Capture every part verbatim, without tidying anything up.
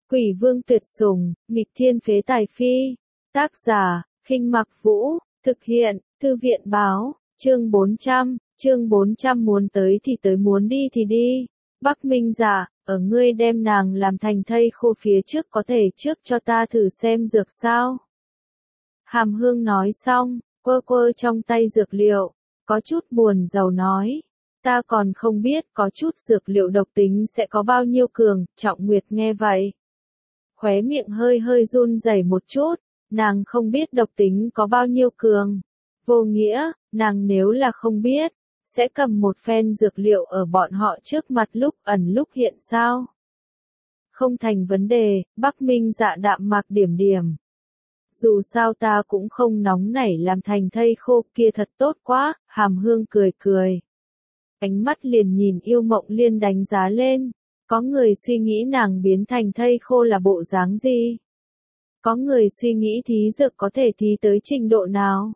Quỷ vương tuyệt sủng, nghịch thiên phế tài phi. Tác giả, Khinh Mặc Vũ, thực hiện, Thư viện báo, chương bốn trăm, chương bốn trăm muốn tới thì tới muốn đi thì đi. Bắc Minh Dạ, ở ngươi đem nàng làm thành thây khô phía trước có thể trước cho ta thử xem dược sao? Hàm Hương nói xong, quơ quơ trong tay dược liệu, có chút buồn rầu nói. Ta còn không biết có chút dược liệu độc tính sẽ có bao nhiêu cường, Trọng Nguyệt nghe vậy. Khóe miệng hơi hơi run rẩy một chút, nàng không biết độc tính có bao nhiêu cường. Vô nghĩa, nàng nếu là không biết, sẽ cầm một phen dược liệu ở bọn họ trước mặt lúc ẩn lúc hiện sao? Không thành vấn đề, Bắc Minh Dạ đạm mạc điểm điểm. Dù sao ta cũng không nóng nảy làm thành thây khô kia thật tốt quá, Hàm Hương cười cười. Ánh mắt liền nhìn Yêu Mộng Liên đánh giá lên, có người suy nghĩ nàng biến thành thây khô là bộ dáng gì? Có người suy nghĩ thí dược có thể thí tới trình độ nào?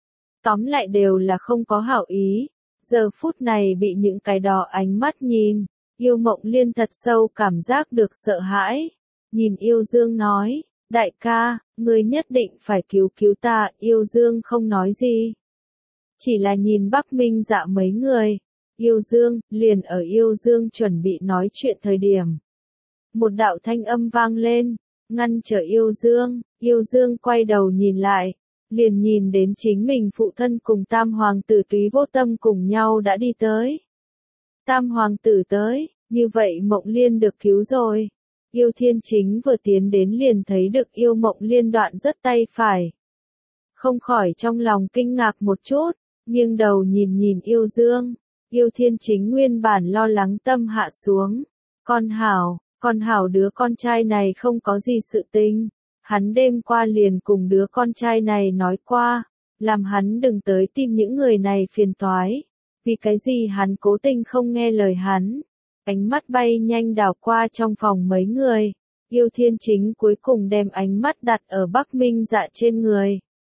Tóm lại đều là không có hảo ý, giờ phút này bị những cái đỏ ánh mắt nhìn, Yêu Mộng Liên thật sâu cảm giác được sợ hãi, nhìn Yêu Dương nói, đại ca, ngươi nhất định phải cứu cứu ta, Yêu Dương không nói gì. Chỉ là nhìn Bắc Minh Dạ mấy người. Yêu Dương, liền ở Yêu Dương chuẩn bị nói chuyện thời điểm. Một đạo thanh âm vang lên, ngăn trở Yêu Dương, Yêu Dương quay đầu nhìn lại, liền nhìn đến chính mình phụ thân cùng Tam Hoàng tử Túy Vô Tâm cùng nhau đã đi tới. Tam Hoàng tử tới, như vậy Mộng Liên được cứu rồi. Yêu Thiên Chính vừa tiến đến liền thấy được Yêu Mộng Liên đoạn rất tay phải. Không khỏi trong lòng kinh ngạc một chút, nghiêng đầu nhìn nhìn Yêu Dương. Yêu Thiên Chính nguyên bản lo lắng tâm hạ xuống. Con hảo, con hảo đứa con trai này không có gì sự tình. Hắn đêm qua liền cùng đứa con trai này nói qua, làm hắn đừng tới tìm những người này phiền toái. Vì cái gì hắn cố tình không nghe lời hắn. Ánh mắt bay nhanh đảo qua trong phòng mấy người. Yêu Thiên Chính cuối cùng đem ánh mắt đặt ở Bắc Minh Dạ trên người.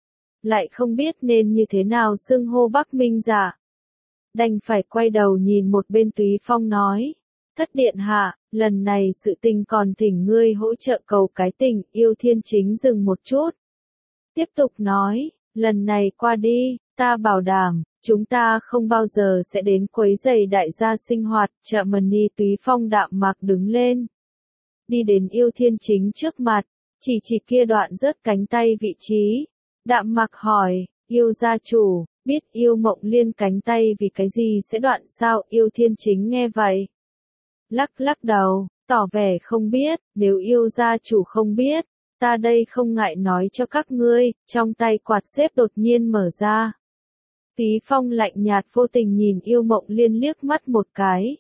Lại không biết nên như thế nào xưng hô Bắc Minh Dạ. Đành phải quay đầu nhìn một bên Túy Phong nói, thất điện hạ, lần này sự tình còn thỉnh ngươi hỗ trợ cầu cái tình, Yêu Thiên Chính dừng một chút. Tiếp tục nói, lần này qua đi, ta bảo đảm, chúng ta không bao giờ sẽ đến quấy rầy đại gia sinh hoạt, chợ Mani Túy Phong đạm mạc đứng lên. Đi đến Yêu Thiên Chính trước mặt, chỉ chỉ kia đoạn rớt cánh tay vị trí. Đạm mạc hỏi, Yêu gia chủ. Biết Yêu Mộng Liên cánh tay vì cái gì sẽ đoạn sao, Yêu Thiên Chính nghe vậy. Lắc lắc đầu, tỏ vẻ không biết, nếu Yêu gia chủ không biết, ta đây không ngại nói cho các ngươi, trong tay quạt xếp đột nhiên mở ra. Túy Phong lạnh nhạt vô tình nhìn Yêu Mộng Liên liếc mắt một cái.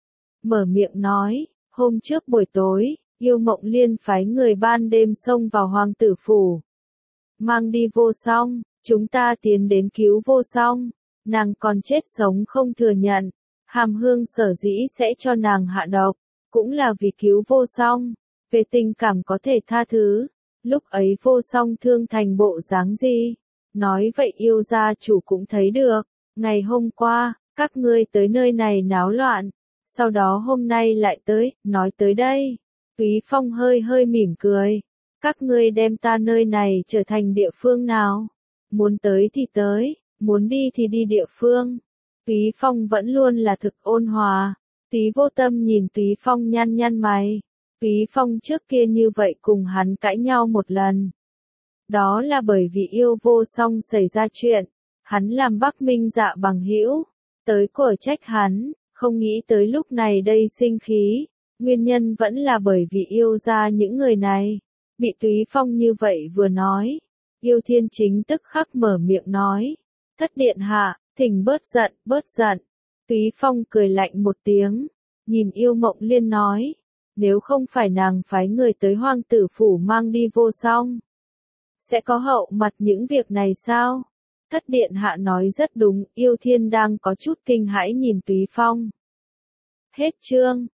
Mở miệng nói, hôm trước buổi tối, Yêu Mộng Liên phái người ban đêm xông vào hoàng tử phủ. Mang đi Vô Song. Chúng ta tiến đến cứu Vô Song, nàng còn chết sống không thừa nhận, Hàm Hương sở dĩ sẽ cho nàng hạ độc, cũng là vì cứu Vô Song, về tình cảm có thể tha thứ, lúc ấy Vô Song thương thành bộ dáng gì, nói vậy Yêu gia chủ cũng thấy được, ngày hôm qua, các ngươi tới nơi này náo loạn, sau đó hôm nay lại tới, nói tới đây, Túy Phong hơi hơi mỉm cười, các ngươi đem ta nơi này trở thành địa phương nào? Muốn tới thì tới, muốn đi thì đi địa phương. Túy Phong vẫn luôn là thực ôn hòa. Túy Vô Tâm nhìn Túy Phong nhăn nhăn mày. Túy Phong trước kia như vậy cùng hắn cãi nhau một lần. Đó là bởi vì Yêu Vô Song xảy ra chuyện. Hắn làm Bắc Minh Dạ bằng hữu, tới cổ trách hắn, không nghĩ tới lúc này đây sinh khí. Nguyên nhân vẫn là bởi vì yêu ra những người này. Bị Túy Phong như vậy vừa nói. Yêu Thiên Chính tức khắc mở miệng nói, thất điện hạ, thỉnh bớt giận, bớt giận. Túy Phong cười lạnh một tiếng, nhìn Yêu Mộng Liên nói, nếu không phải nàng phái người tới hoàng tử phủ mang đi Vô Song, sẽ có hậu mặt những việc này sao? Thất điện hạ nói rất đúng, Yêu Thiên đang có chút kinh hãi nhìn Túy Phong. Hết chương.